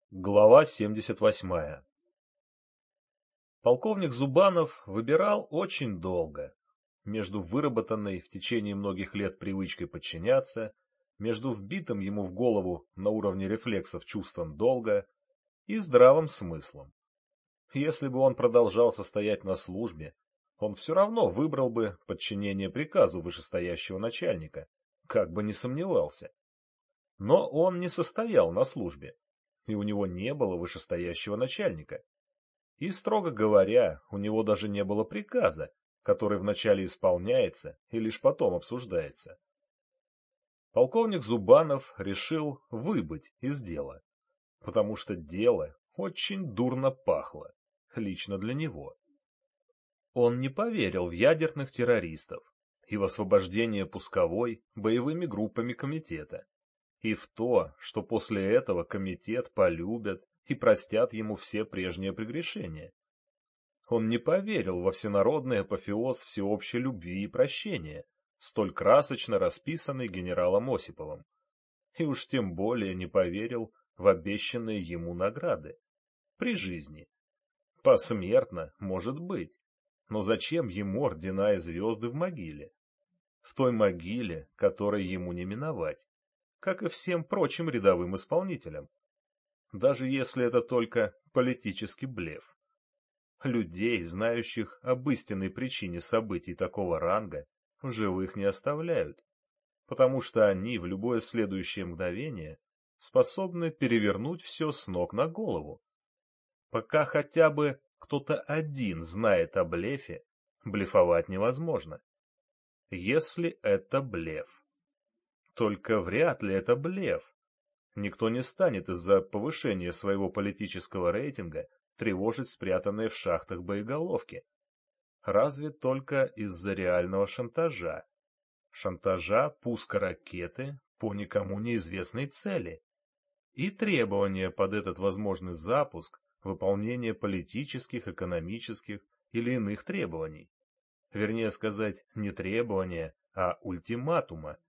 Глава 78. Полковник Зубанов выбирал очень долго. Между выработанной в течение многих лет привычкой подчиняться, между вбитым ему в голову на уровне рефлексов чувством долга и здравым смыслом. Если бы он продолжал состоять на службе, он все равно выбрал бы подчинение приказу вышестоящего начальника, как бы не сомневался. Но он не состоял на службе, и у него не было вышестоящего начальника. И, строго говоря, у него даже не было приказа, который вначале исполняется и лишь потом обсуждается. Полковник Зубанов решил выбыть из дела, потому что дело очень дурно пахло, лично для него. Он не поверил в ядерных террористов и в освобождение пусковой боевыми группами комитета, и в то, что после этого комитет полюбят и простят ему все прежние прегрешения. Он не поверил во всенародный апофеоз всеобщей любви и прощения, столь красочно расписанный генералом Осиповым, и уж тем более не поверил в обещанные ему награды. При жизни. Посмертно, может быть, но зачем ему ордена и звезды в могиле? В той могиле, которой ему не миновать, как и всем прочим рядовым исполнителям, даже если это только политический блеф. Людей, знающих об истинной причине событий такого ранга, в живых не оставляют, потому что они в любое следующее мгновение способны перевернуть все с ног на голову. Пока хотя бы кто-то один знает о блефе, блефовать невозможно. Если это блеф. Только вряд ли это блеф. Никто не станет из-за повышения своего политического рейтинга тревожить спрятанные в шахтах боеголовки. Разве только из-за реального шантажа. Шантажа пуска ракеты по никому неизвестной цели. И требования под этот возможный запуск выполнения политических, экономических или иных требований. Вернее сказать, не требования, а ультиматума.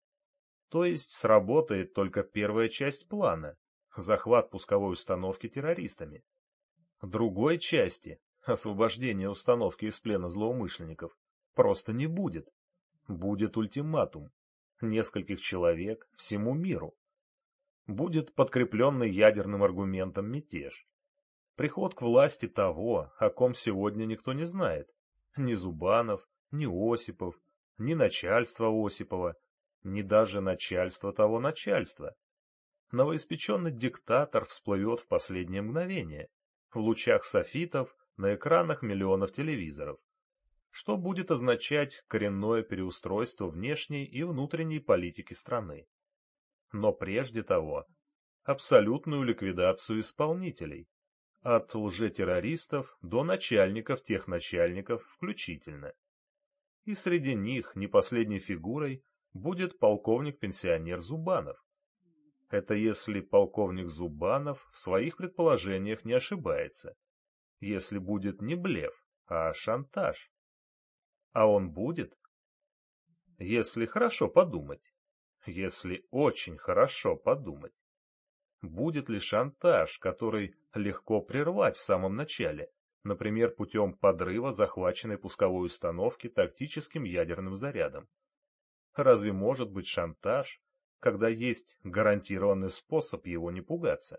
То есть сработает только первая часть плана – захват пусковой установки террористами. Другой части – освобождение установки из плена злоумышленников – просто не будет. Будет ультиматум. Нескольких человек всему миру. Будет подкрепленный ядерным аргументом мятеж. Приход к власти того, о ком сегодня никто не знает. Ни Зубанов, ни Осипов, ни начальство Осипова, ни даже начальство того начальства. Новоиспеченный диктатор всплывет в последнее мгновение, в лучах софитов, на экранах миллионов телевизоров, что будет означать коренное переустройство внешней и внутренней политики страны. Но прежде того, абсолютную ликвидацию исполнителей, от лжетеррористов до начальников тех начальников включительно. И среди них не последней фигурой будет полковник-пенсионер Зубанов. Это если полковник Зубанов в своих предположениях не ошибается. Если будет не блеф, а шантаж. А он будет? Если хорошо подумать. Если очень хорошо подумать. Будет ли шантаж, который легко прервать в самом начале, например, путем подрыва захваченной пусковой установки тактическим ядерным зарядом? Разве может быть шантаж, когда есть гарантированный способ его не пугаться?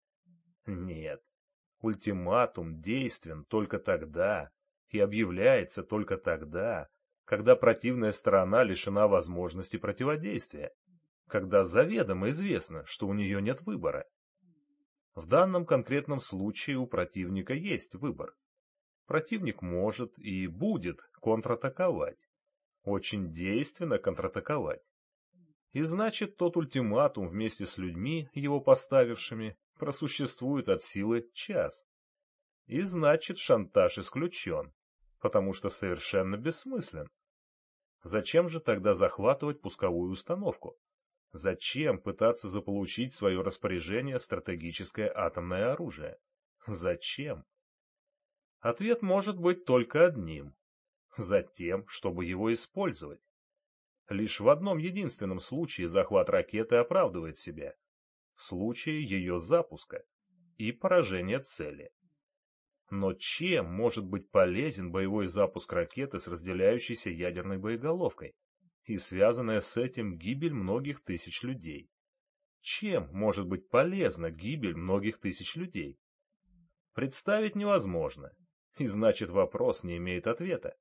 Нет. Ультиматум действен только тогда и объявляется только тогда, когда противная сторона лишена возможности противодействия, когда заведомо известно, что у нее нет выбора. В данном конкретном случае у противника есть выбор. Противник может и будет контратаковать, очень действенно контратаковать. И значит, тот ультиматум вместе с людьми, его поставившими, просуществует от силы час. И значит, шантаж исключен, потому что совершенно бессмыслен. Зачем же тогда захватывать пусковую установку? Зачем пытаться заполучить в свое распоряжение стратегическое атомное оружие? Зачем? Ответ может быть только одним. Затем, чтобы его использовать. Лишь в одном единственном случае захват ракеты оправдывает себя. В случае ее запуска. и поражение цели. Но чем может быть полезен боевой запуск ракеты с разделяющейся ядерной боеголовкой и связанная с этим гибель многих тысяч людей? Чем может быть полезна гибель многих тысяч людей? Представить невозможно, и значит вопрос не имеет ответа.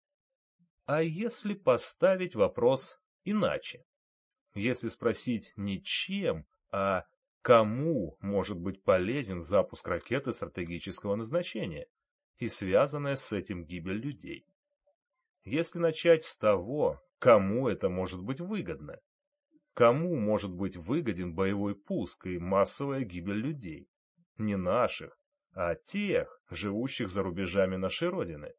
А если поставить вопрос иначе? Если спросить не чем, а кому может быть полезен запуск ракеты стратегического назначения и связанная с этим гибель людей? Если начать с того, кому это может быть выгодно? Кому может быть выгоден боевой пуск и массовая гибель людей? Не наших, а тех, живущих за рубежами нашей Родины.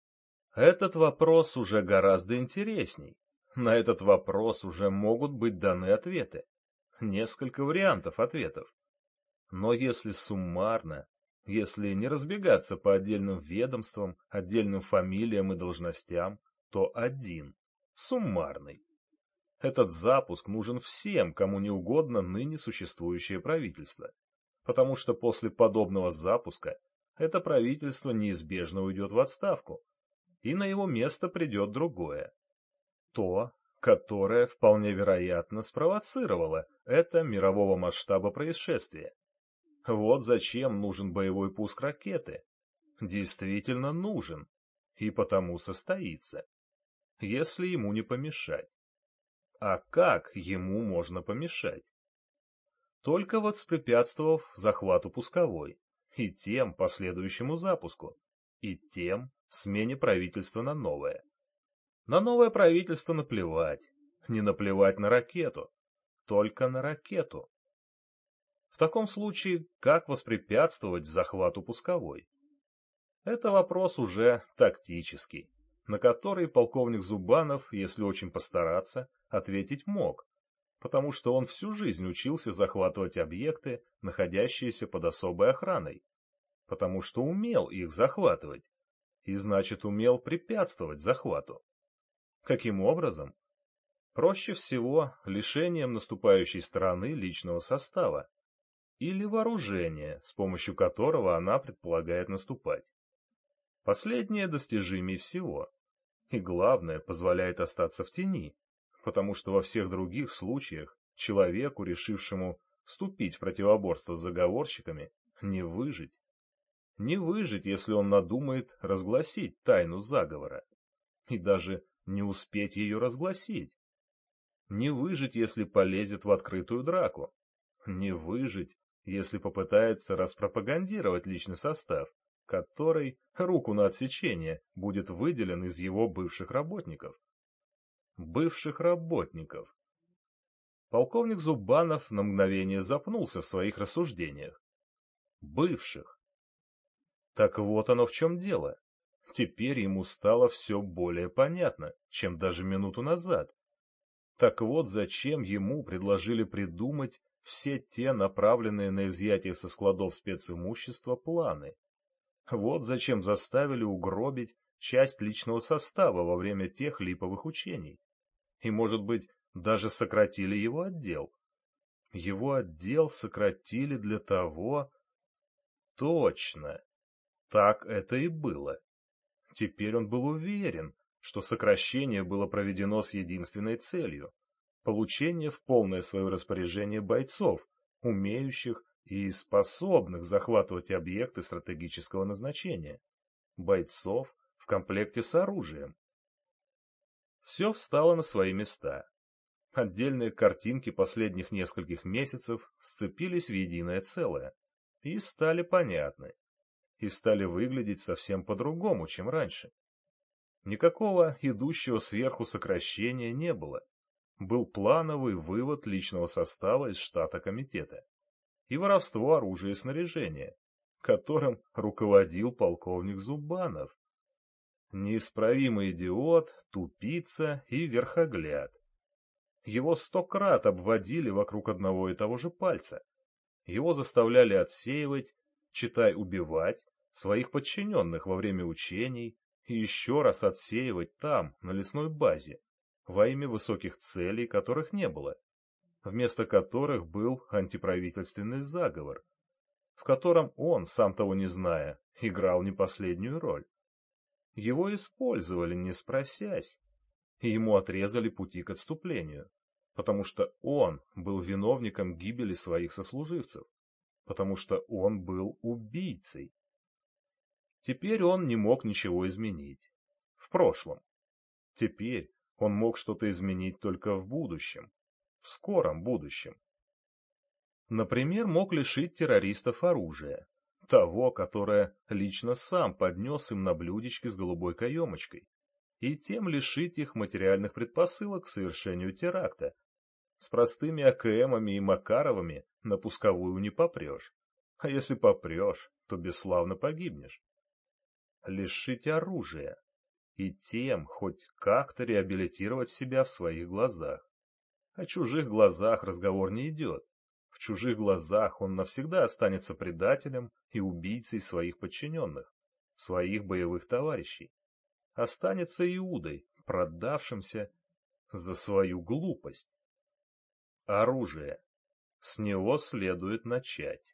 Этот вопрос уже гораздо интересней. На этот вопрос уже могут быть даны ответы. Несколько вариантов ответов. Но если суммарно, если не разбегаться по отдельным ведомствам, отдельным фамилиям и должностям, то один, суммарный. Этот запуск нужен всем, кому не угодно ныне существующее правительство, потому что после подобного запуска это правительство неизбежно уйдет в отставку, и на его место придет другое. То, которое вполне вероятно спровоцировало это мирового масштаба происшествие. Вот зачем нужен боевой пуск ракеты. Действительно нужен, и потому состоится, если ему не помешать. А как ему можно помешать? Только воспрепятствовав захвату пусковой, и тем последующему запуску, и тем смене правительства на новое. На новое правительство наплевать, не наплевать на ракету, только на ракету. В таком случае, как воспрепятствовать захвату пусковой? Это вопрос уже тактический, на который полковник Зубанов, если очень постараться, ответить мог, потому что он всю жизнь учился захватывать объекты, находящиеся под особой охраной, потому что умел их захватывать, и значит умел препятствовать захвату. Каким образом? Проще всего лишением наступающей стороны личного состава или вооружения, с помощью которого она предполагает наступать. Последнее достижимее всего, и главное, позволяет остаться в тени, потому что во всех других случаях человеку, решившему вступить в противоборство с заговорщиками, не выжить. Не выжить, если он надумает разгласить тайну заговора, и даже не успеть ее разгласить. Не выжить, если полезет в открытую драку. Не выжить, если попытается распропагандировать личный состав, который, руку на отсечение, будет выделен из его бывших работников. Бывших работников. Полковник Зубанов на мгновение запнулся в своих рассуждениях. Бывших. Так вот оно в чем дело. Теперь ему стало все более понятно, чем даже минуту назад. Так вот зачем ему предложили придумать все те направленные на изъятие со складов специмущества планы. Вот зачем заставили угробить часть личного состава во время тех липовых учений. И, может быть, даже сократили его отдел. Его отдел сократили для того... Точно. Так это и было. Теперь он был уверен, что сокращение было проведено с единственной целью — получение в полное свое распоряжение бойцов, умеющих и способных захватывать объекты стратегического назначения, бойцов в комплекте с оружием. Все встало на свои места. Отдельные картинки последних нескольких месяцев сцепились в единое целое и стали понятны, и стали выглядеть совсем по-другому, чем раньше. Никакого идущего сверху сокращения не было. Был плановый вывод личного состава из штата комитета и воровство оружия и снаряжения, которым руководил полковник Зубанов. Неисправимый идиот, тупица и верхогляд. Его 100 крат обводили вокруг одного и того же пальца. Его заставляли отсеивать, читай убивать, своих подчиненных во время учений и еще раз отсеивать там, на лесной базе, во имя высоких целей, которых не было, вместо которых был антиправительственный заговор. в котором он, сам того не зная, играл не последнюю роль. Его использовали, не спросясь, и ему отрезали пути к отступлению, потому что он был виновником гибели своих сослуживцев, потому что он был убийцей. Теперь он не мог ничего изменить. В прошлом. Теперь он мог что-то изменить только в будущем. В скором будущем. Например, мог лишить террористов оружия. Того, которое лично сам поднес им на блюдечке с голубой каемочкой. И тем лишить их материальных предпосылок к совершению теракта. С простыми АКМами и Макаровыми на пусковую не попрешь. А если попрешь, то бесславно погибнешь. Лишить оружия. И тем хоть как-то реабилитировать себя в своих глазах. О чужих глазах разговор не идет. В чужих глазах он навсегда останется предателем и убийцей своих подчиненных, своих боевых товарищей. Останется Иудой, продавшимся за свою глупость. Оружие. С него следует начать.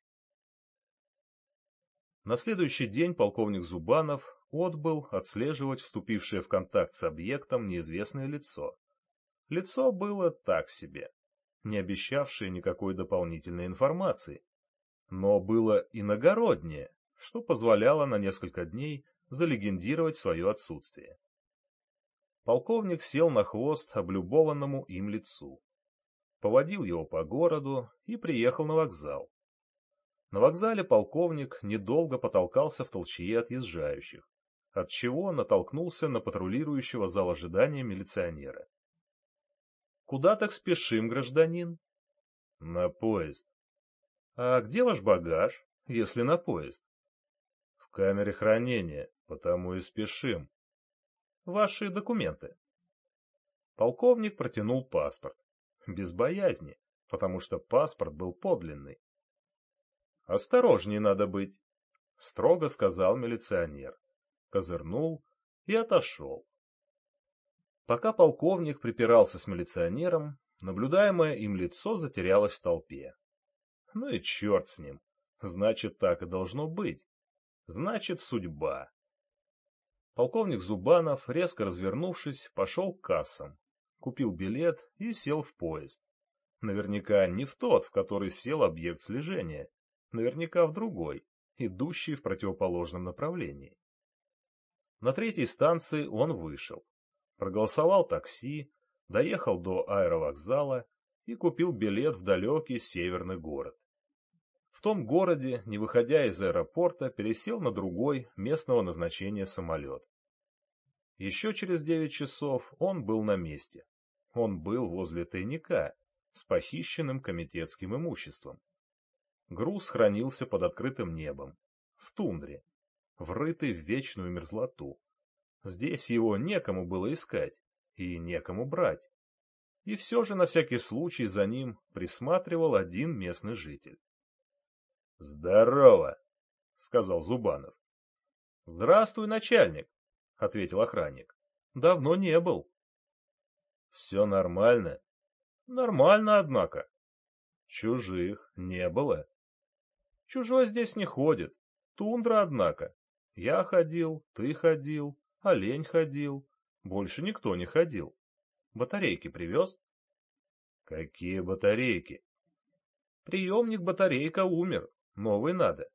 На следующий день полковник Зубанов отбыл отслеживать вступившее в контакт с объектом неизвестное лицо. Лицо было так себе, не обещавшее никакой дополнительной информации, но было иногороднее, что позволяло на несколько дней залегендировать свое отсутствие. Полковник сел на хвост облюбованному им лицу, поводил его по городу и приехал на вокзал. На вокзале полковник недолго потолкался в толчее отъезжающих, отчего натолкнулся на патрулирующего зал ожидания милиционера. — Куда так спешим, гражданин? — На поезд. — А где ваш багаж, если на поезд? — В камере хранения, потому и спешим. — Ваши документы. Полковник протянул паспорт. Без боязни, потому что паспорт был подлинный. — Осторожней надо быть, — строго сказал милиционер, козырнул и отошел. Пока полковник припирался с милиционером, наблюдаемое им лицо затерялось в толпе. Ну и черт с ним, значит, так и должно быть. Значит, судьба. Полковник Зубанов, резко развернувшись, пошел к кассам, купил билет и сел в поезд. Наверняка не в тот, в который сел объект слежения, наверняка в другой, идущий в противоположном направлении. На третьей станции он вышел, проголосовал такси, доехал до аэровокзала и купил билет в далекий северный город. В том городе, не выходя из аэропорта, пересел на другой местного назначения самолет. Еще через 9 часов он был на месте. Он был возле тайника с похищенным комитетским имуществом. Груз хранился под открытым небом, в тундре, врытый в вечную мерзлоту. Здесь его некому было искать и некому брать. И все же на всякий случай за ним присматривал один местный житель. — Здорово, — сказал Зубанов. — Здравствуй, начальник, — ответил охранник. — Давно не был. — Все нормально? — Нормально, однако. — Чужих не было? — Чужой здесь не ходит. Тундра, однако. Я ходил, ты ходил, олень ходил. Больше никто не ходил. Батарейки привез? — Какие батарейки? — Приемник батарейка умер. Новый надо.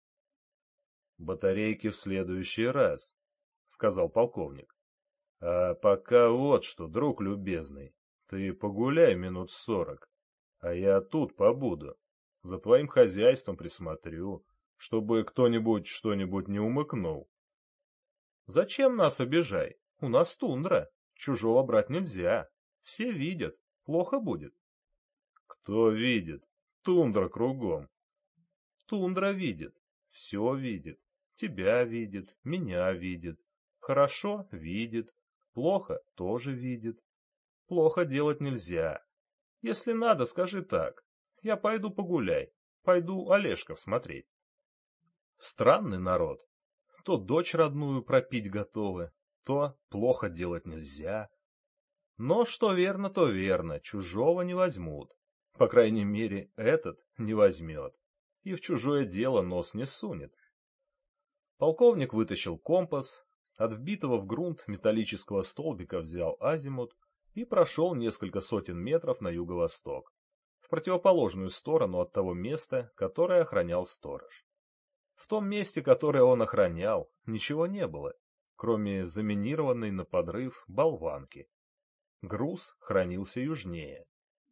— Батарейки в следующий раз, — сказал полковник. — А пока вот что, друг любезный, ты погуляй минут 40, а я тут побуду, за твоим хозяйством присмотрю, чтобы кто-нибудь что-нибудь не умыкнул. — Зачем нас обижай? У нас тундра, чужого брать нельзя. Все видят, плохо будет. — Кто видит? Тундра кругом. — Тундра видит. Все видит. Тебя видит, меня видит. Хорошо — видит. Плохо — тоже видит. Плохо делать нельзя. Если надо, скажи так. Я пойду погуляй. Пойду Олежков смотреть. Странный народ. То дочь родную пропить готовы, то плохо делать нельзя. Но что верно, то верно. Чужого не возьмут. По крайней мере, этот не возьмет. и в чужое дело нос не сунет. Полковник вытащил компас, от вбитого в грунт металлического столбика взял азимут и прошел несколько сотен метров на юго-восток, в противоположную сторону от того места, которое охранял сторож. В том месте, которое он охранял, ничего не было, кроме заминированной на подрыв болванки. Груз хранился южнее.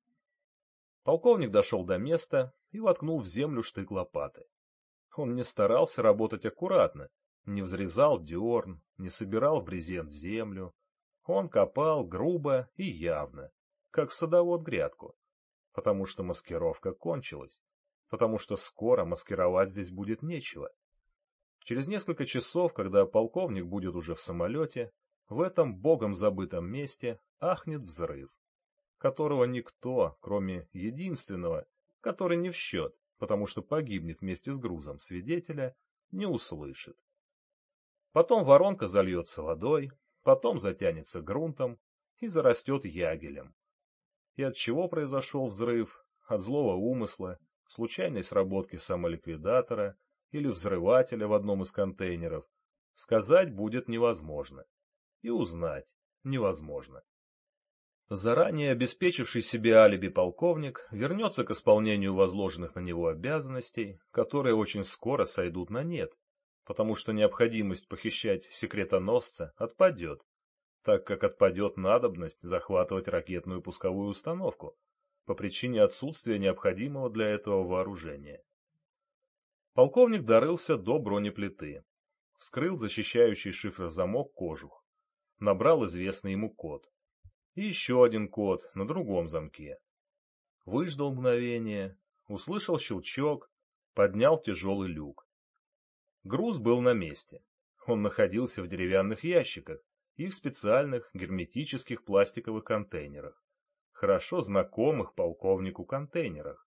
Полковник дошел до места и воткнул в землю штык лопаты. Он не старался работать аккуратно, не взрезал дерн, не собирал в брезент землю. Он копал грубо и явно, как садовод грядку, потому что маскировка кончилась, потому что скоро маскировать здесь будет нечего. Через несколько часов, когда полковник будет уже в самолете, в этом богом забытом месте ахнет взрыв, которого никто, кроме единственного, который не в счет, потому что погибнет вместе с грузом свидетеля, не услышит. Потом воронка зальется водой, потом затянется грунтом и зарастет ягелем. И от чего произошел взрыв? От злого умысла, случайной сработки самоликвидатора или взрывателя в одном из контейнеров, сказать будет невозможно. И узнать невозможно. Заранее обеспечивший себе алиби полковник вернется к исполнению возложенных на него обязанностей, которые очень скоро сойдут на нет, потому что необходимость похищать секретоносца отпадет, так как отпадет надобность захватывать ракетную пусковую установку по причине отсутствия необходимого для этого вооружения. Полковник дорылся до бронеплиты, вскрыл защищающий шифрозамок кожух, набрал известный ему код. И еще один код на другом замке. Выждал мгновение, услышал щелчок, поднял тяжелый люк. Груз был на месте. Он находился в деревянных ящиках и в специальных герметических пластиковых контейнерах, хорошо знакомых полковнику контейнерах.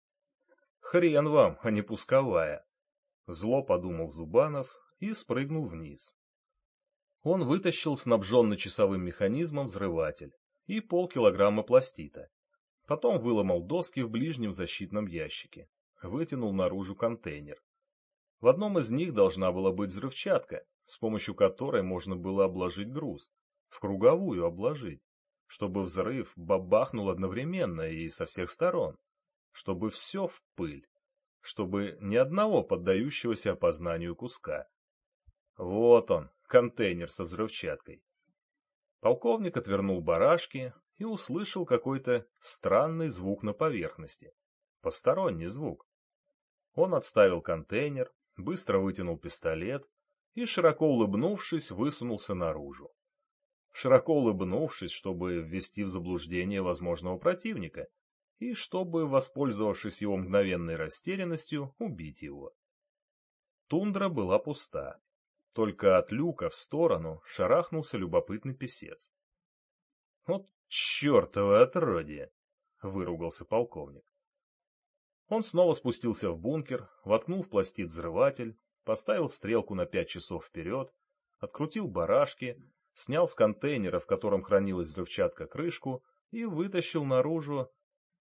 Хрен вам, а не пусковая. Зло подумал Зубанов и спрыгнул вниз. Он вытащил снабженный часовым механизмом взрыватель и полкилограмма пластита. Потом выломал доски в ближнем защитном ящике, вытянул наружу контейнер. В одном из них должна была быть взрывчатка, с помощью которой можно было обложить груз, в круговую обложить, чтобы взрыв бабахнул одновременно и со всех сторон, чтобы все в пыль, чтобы ни одного поддающегося опознанию куска. Вот он, контейнер со взрывчаткой. Полковник отвернул барашки и услышал какой-то странный звук на поверхности. Посторонний звук. Он отставил контейнер, быстро вытянул пистолет и, широко улыбнувшись, высунулся наружу. Широко улыбнувшись, чтобы ввести в заблуждение возможного противника и чтобы, воспользовавшись его мгновенной растерянностью, убить его. Тундра была пуста. Только от люка в сторону шарахнулся любопытный писец. — Вот чертово отродье! — выругался полковник. Он снова спустился в бункер, воткнул в пластид взрыватель, поставил стрелку на 5 часов вперед, открутил барашки, снял с контейнера, в котором хранилась взрывчатка, крышку и вытащил наружу.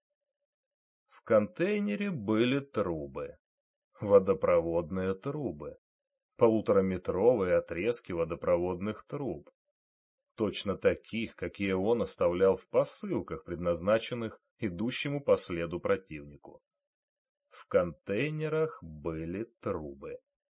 В контейнере были трубы. Водопроводные трубы. Полутораметровые отрезки водопроводных труб. Точно таких, какие он оставлял в посылках, предназначенных идущему по следу противнику. В контейнерах были трубы.